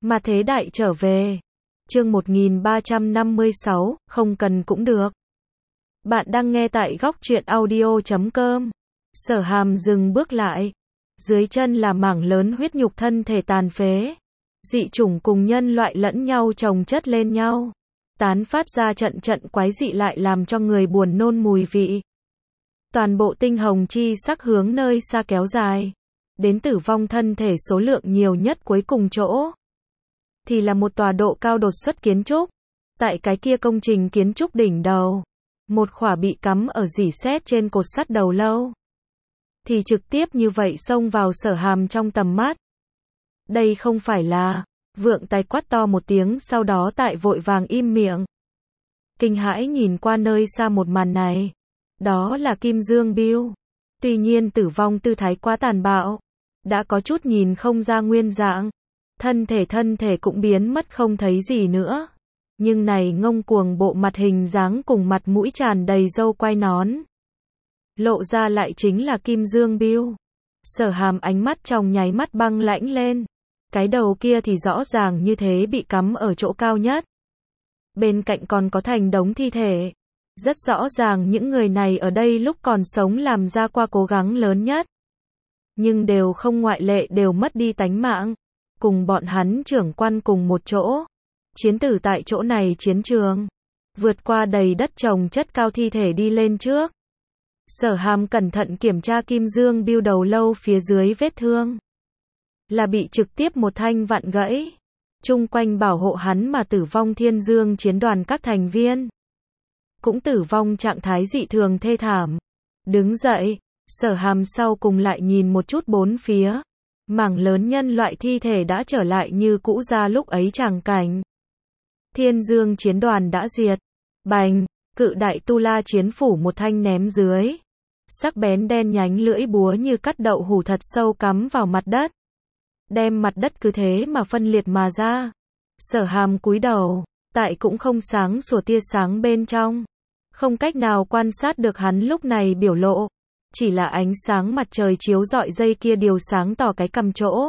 Mà thế đại trở về. Chương 1356, không cần cũng được. Bạn đang nghe tại góc truyện audio.com. Sở Hàm dừng bước lại. Dưới chân là mảng lớn huyết nhục thân thể tàn phế. Dị chủng cùng nhân loại lẫn nhau chồng chất lên nhau. Tán phát ra trận trận quái dị lại làm cho người buồn nôn mùi vị. Toàn bộ tinh hồng chi sắc hướng nơi xa kéo dài. Đến tử vong thân thể số lượng nhiều nhất cuối cùng chỗ. Thì là một tòa độ cao đột xuất kiến trúc. Tại cái kia công trình kiến trúc đỉnh đầu. Một khỏa bị cắm ở rỉ sét trên cột sắt đầu lâu. Thì trực tiếp như vậy xông vào Sở Hàm trong tầm mắt. Đây không phải là. Vượng Tài quát to một tiếng sau đó tại vội vàng im miệng. Kinh hãi nhìn qua nơi xa một màn này. Đó là Kim Dương Bill. Tuy nhiên tử vong tư thái quá tàn bạo. Đã có chút nhìn không ra nguyên dạng. Thân thể cũng biến mất không thấy gì nữa. Nhưng này ngông cuồng bộ mặt hình dáng cùng mặt mũi tràn đầy râu quai nón. Lộ ra lại chính là Kim Dương Bill. Sở Hàm ánh mắt trong nháy mắt băng lãnh lên. Cái đầu kia thì rõ ràng như thế bị cắm ở chỗ cao nhất. Bên cạnh còn có thành đống thi thể. Rất rõ ràng những người này ở đây lúc còn sống làm ra qua cố gắng lớn nhất. Nhưng đều không ngoại lệ đều mất đi tánh mạng. Cùng bọn hắn trưởng quan cùng một chỗ. Chiến tử tại chỗ này chiến trường. Vượt qua đầy đất trồng chất cao thi thể đi lên trước. Sở Hàm cẩn thận kiểm tra Kim Dương Bill đầu lâu phía dưới vết thương. Là bị trực tiếp một thanh vặn gãy. Chung quanh bảo hộ hắn mà tử vong Thiên Dương chiến đoàn các thành viên. Cũng tử vong trạng thái dị thường thê thảm. Đứng dậy, Sở Hàm sau cùng lại nhìn một chút bốn phía. Mảng lớn nhân loại thi thể đã trở lại như cũ ra lúc ấy tràng cảnh. Thiên Dương chiến đoàn đã diệt. Bành, cự đại tu la chiến phủ một thanh ném dưới. Sắc bén đen nhánh lưỡi búa như cắt đậu hủ thật sâu cắm vào mặt đất. Đem mặt đất cứ thế mà phân liệt mà ra. Sở Hàm cúi đầu, tại cũng không sáng sủa tia sáng bên trong. Không cách nào quan sát được hắn lúc này biểu lộ. Chỉ là ánh sáng mặt trời chiếu rọi dây kia điều sáng tỏ cái cằm chỗ.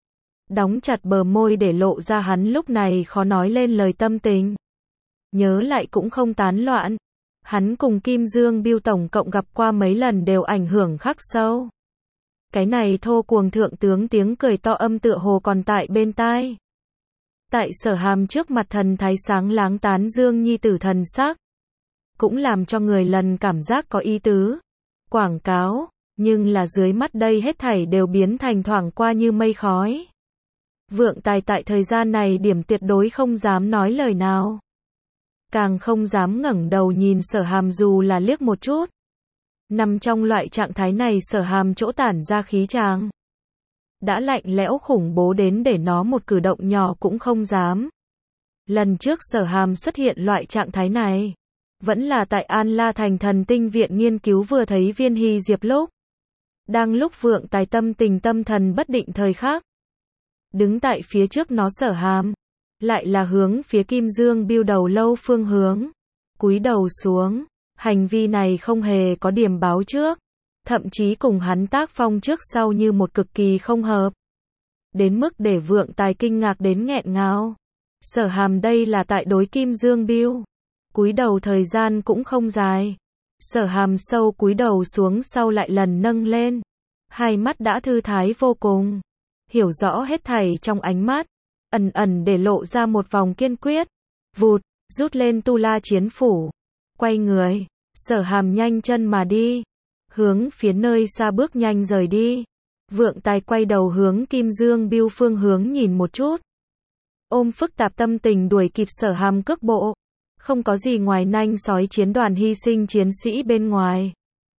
Đóng chặt bờ môi để lộ ra hắn lúc này khó nói lên lời tâm tình. Nhớ lại cũng không tán loạn. Hắn cùng Kim Dương Bill tổng cộng gặp qua mấy lần đều ảnh hưởng khắc sâu. Cái này thô cuồng thượng tướng tiếng cười to âm tựa hồ còn tại bên tai. Tại Sở Hàm trước mặt thần thái sáng láng tán dương nhi tử thần sắc. Cũng làm cho người lần cảm giác có ý tứ. Quảng cáo, nhưng là dưới mắt đây hết thảy đều biến thành thoảng qua như mây khói. Vượng Tài tại thời gian này điểm tuyệt đối không dám nói lời nào. Càng không dám ngẩng đầu nhìn Sở Hàm dù là liếc một chút. Nằm trong loại trạng thái này Sở Hàm chỗ tản ra khí tràng. Đã lạnh lẽo khủng bố đến để nó một cử động nhỏ cũng không dám. Lần trước Sở Hàm xuất hiện loại trạng thái này. Vẫn là tại An La Thành Thần Tinh Viện nghiên cứu vừa thấy viên hy diệp lúc. Đang lúc Vượng Tài tâm tình tâm thần bất định thời khắc. Đứng tại phía trước nó Sở Hàm. Lại là hướng phía Kim Dương Bill đầu lâu phương hướng. Cúi đầu xuống. Hành vi này không hề có điểm báo trước. Thậm chí cùng hắn tác phong trước sau như một cực kỳ không hợp. Đến mức để Vượng Tài kinh ngạc đến nghẹn ngào. Sở Hàm đây là tại đối Kim Dương Bill. Cúi đầu thời gian cũng không dài. Sở Hàm sâu cúi đầu xuống sau lại lần nâng lên. Hai mắt đã thư thái vô cùng. Hiểu rõ hết thảy trong ánh mắt. Ẩn ẩn để lộ ra một vòng kiên quyết. Vụt, rút lên tu la chiến phủ. Quay người, Sở Hàm nhanh chân mà đi. Hướng phía nơi xa bước nhanh rời đi. Vượng Tài quay đầu hướng Kim Dương Bill phương hướng nhìn một chút. Ôm phức tạp tâm tình đuổi kịp Sở Hàm cước bộ. Không có gì ngoài nanh sói chiến đoàn hy sinh chiến sĩ bên ngoài.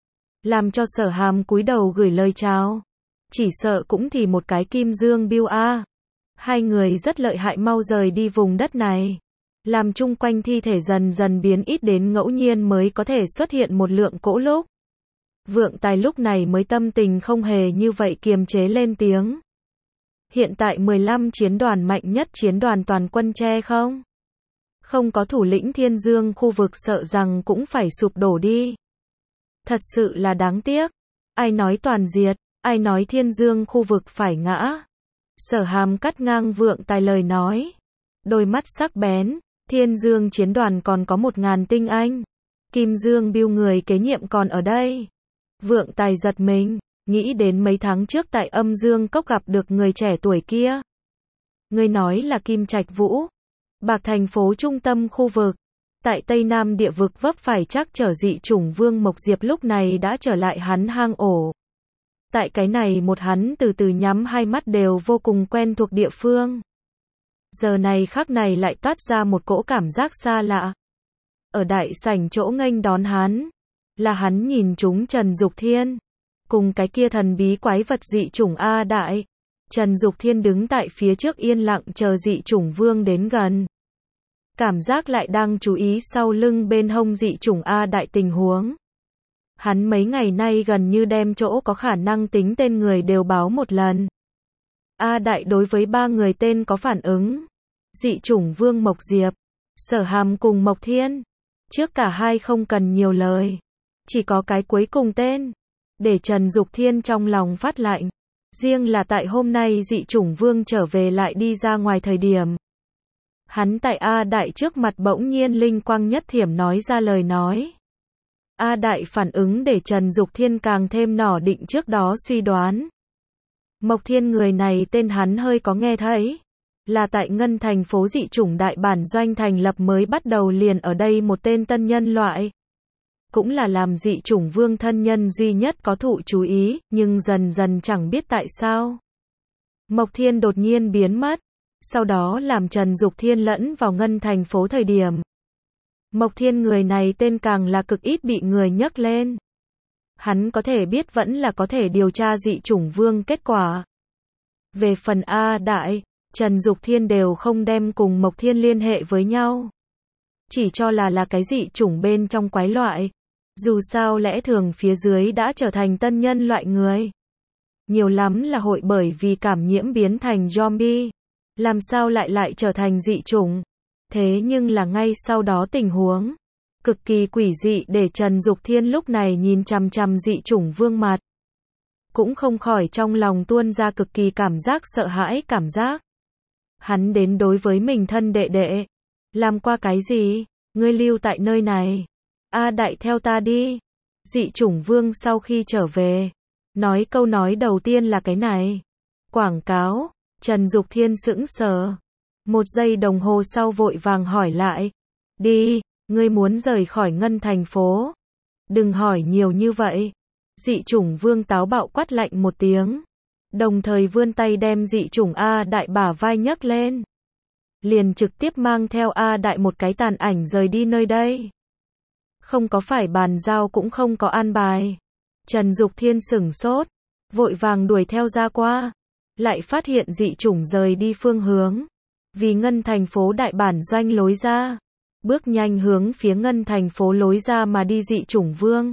Làm cho Sở Hàm cúi đầu gửi lời chào. Chỉ sợ cũng thì một cái Kim Dương Bill a. Hai người rất lợi hại mau rời đi vùng đất này. Làm chung quanh thi thể dần dần biến ít đến ngẫu nhiên mới có thể xuất hiện một lượng cỗ lúc. Vượng Tài lúc này mới tâm tình không hề như vậy kiềm chế lên tiếng. Hiện tại 15 chiến đoàn mạnh nhất chiến đoàn toàn quân che không? Không có thủ lĩnh Thiên Dương khu vực sợ rằng cũng phải sụp đổ đi. Thật sự là đáng tiếc. Ai nói toàn diệt, ai nói Thiên Dương khu vực phải ngã. Sở Hàm cắt ngang Vượng Tài lời nói. Đôi mắt sắc bén, Thiên Dương chiến đoàn còn có 1.000 tinh anh. Kim Dương Biêu người kế nhiệm còn ở đây. Vượng Tài giật mình, nghĩ đến mấy tháng trước tại Âm Dương Cốc gặp được người trẻ tuổi kia. Ngươi nói là Kim Trạch Vũ. Bạc thành phố trung tâm khu vực. Tại Tây Nam địa vực vấp phải trắc trở dị chủng Vương Mộc Diệp lúc này đã trở lại hắn hang ổ. Tại cái này một hắn từ từ nhắm hai mắt đều vô cùng quen thuộc địa phương. Giờ này khắc này lại toát ra một cỗ cảm giác xa lạ. Ở đại sảnh chỗ nghênh đón hắn, là hắn nhìn chúng Trần Dục Thiên, cùng cái kia thần bí quái vật dị chủng A Đại. Trần Dục Thiên đứng tại phía trước yên lặng chờ dị chủng Vương đến gần. Cảm giác lại đang chú ý sau lưng bên hông dị chủng A Đại tình huống. Hắn mấy ngày nay gần như đem chỗ có khả năng tính tên người đều báo một lần. A Đại đối với 3 người tên có phản ứng. Dị chủng Vương Mộc Diệp, Sở Hàm cùng Mộc Thiên. Trước cả hai không cần nhiều lời. Chỉ có cái cuối cùng tên. Để Trần Dục Thiên trong lòng phát lạnh. Riêng là tại hôm nay dị chủng Vương trở về lại đi ra ngoài thời điểm. Hắn tại A Đại trước mặt bỗng nhiên linh quang nhất thiểm nói ra lời nói. A Đại phản ứng để Trần Dục Thiên càng thêm nỏ định trước đó suy đoán. Mộc Thiên người này tên hắn hơi có nghe thấy. Là tại Ngân thành phố dị chủng đại bản doanh thành lập mới bắt đầu liền ở đây một tên tân nhân loại. Cũng là làm dị chủng Vương thân nhân duy nhất có thụ chú ý, nhưng dần dần chẳng biết tại sao. Mộc Thiên đột nhiên biến mất. Sau đó làm Trần Dục Thiên lẫn vào Ngân thành phố thời điểm. Mộc Thiên người này tên càng là cực ít bị người nhắc lên. Hắn có thể biết vẫn là có thể điều tra dị chủng Vương kết quả. Về phần A Đại, Trần Dục Thiên đều không đem cùng Mộc Thiên liên hệ với nhau. Chỉ cho là cái dị chủng bên trong quái loại. Dù sao lẽ thường phía dưới đã trở thành tân nhân loại người. Nhiều lắm là hội bởi vì cảm nhiễm biến thành zombie. Làm sao lại trở thành dị chủng. Thế nhưng là ngay sau đó tình huống cực kỳ quỷ dị để Trần Dục Thiên lúc này nhìn chằm chằm dị chủng Vương mặt. Cũng không khỏi trong lòng tuôn ra cực kỳ cảm giác sợ hãi cảm giác. Hắn đến đối với mình thân đệ đệ. Làm qua cái gì? Ngươi lưu tại nơi này. A Đại theo ta đi. Dị chủng Vương sau khi trở về. Nói câu nói đầu tiên là cái này. Quảng cáo. Trần Dục Thiên sững sờ. 1 giây đồng hồ sau vội vàng hỏi lại. Đi, ngươi muốn rời khỏi Ngân thành phố. Đừng hỏi nhiều như vậy. Dị chủng Vương táo bạo quát lạnh một tiếng. Đồng thời vươn tay đem dị chủng A Đại bả vai nhấc lên. Liền trực tiếp mang theo A Đại một cái tàn ảnh rời đi nơi đây. Không có phải bàn giao cũng không có an bài. Trần Dục Thiên sửng sốt. Vội vàng đuổi theo ra qua. Lại phát hiện dị chủng rời đi phương hướng. Vì Ngân thành phố đại bản doanh lối ra. Bước nhanh hướng phía Ngân thành phố lối ra mà đi dị chủng Vương.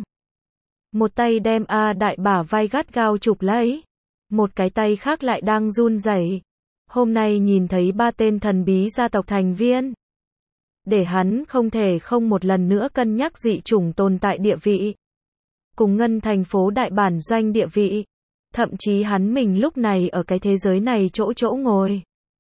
Một tay đem A Đại bả vai gắt gao chụp lấy. Một cái tay khác lại đang run rẩy. Hôm nay nhìn thấy 3 tên thần bí gia tộc thành viên. Để hắn không thể không một lần nữa cân nhắc dị chủng tồn tại địa vị. Cùng Ngân thành phố đại bản doanh địa vị. Thậm chí hắn mình lúc này ở cái thế giới này chỗ ngồi.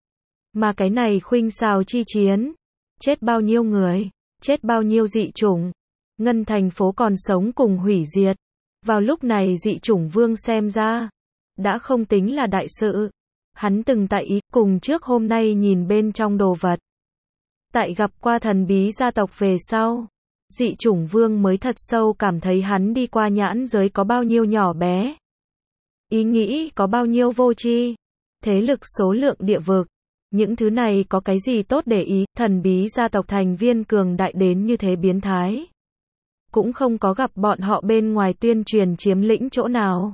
Mà cái này khuynh xào chi chiến. Chết bao nhiêu người, chết bao nhiêu dị chủng. Ngân thành phố còn sống cùng hủy diệt. Vào lúc này dị chủng Vương xem ra. Đã không tính là đại sự. Hắn từng tại ý cùng trước hôm nay nhìn bên trong đồ vật. Tại gặp qua thần bí gia tộc về sau. Dị chủng Vương mới thật sâu cảm thấy hắn đi qua nhãn giới có bao nhiêu nhỏ bé. Ý nghĩ có bao nhiêu vô tri. Thế lực số lượng địa vực. Những thứ này có cái gì tốt để ý, thần bí gia tộc thành viên cường đại đến như thế biến thái. Cũng không có gặp bọn họ bên ngoài tuyên truyền chiếm lĩnh chỗ nào.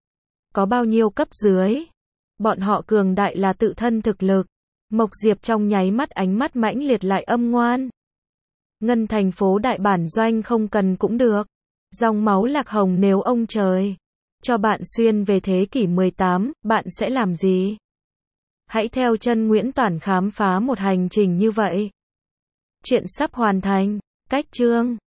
Có bao nhiêu cấp dưới. Bọn họ cường đại là tự thân thực lực. Mộc Diệp trong nháy mắt ánh mắt mãnh liệt lại âm ngoan. Ngân thành phố đại bản doanh không cần cũng được. Dòng máu lạc hồng nếu ông trời cho bạn xuyên về thế kỷ 18, bạn sẽ làm gì? Hãy theo chân Nguyễn Toản khám phá một hành trình như vậy. Chuyện sắp hoàn thành. Cách chương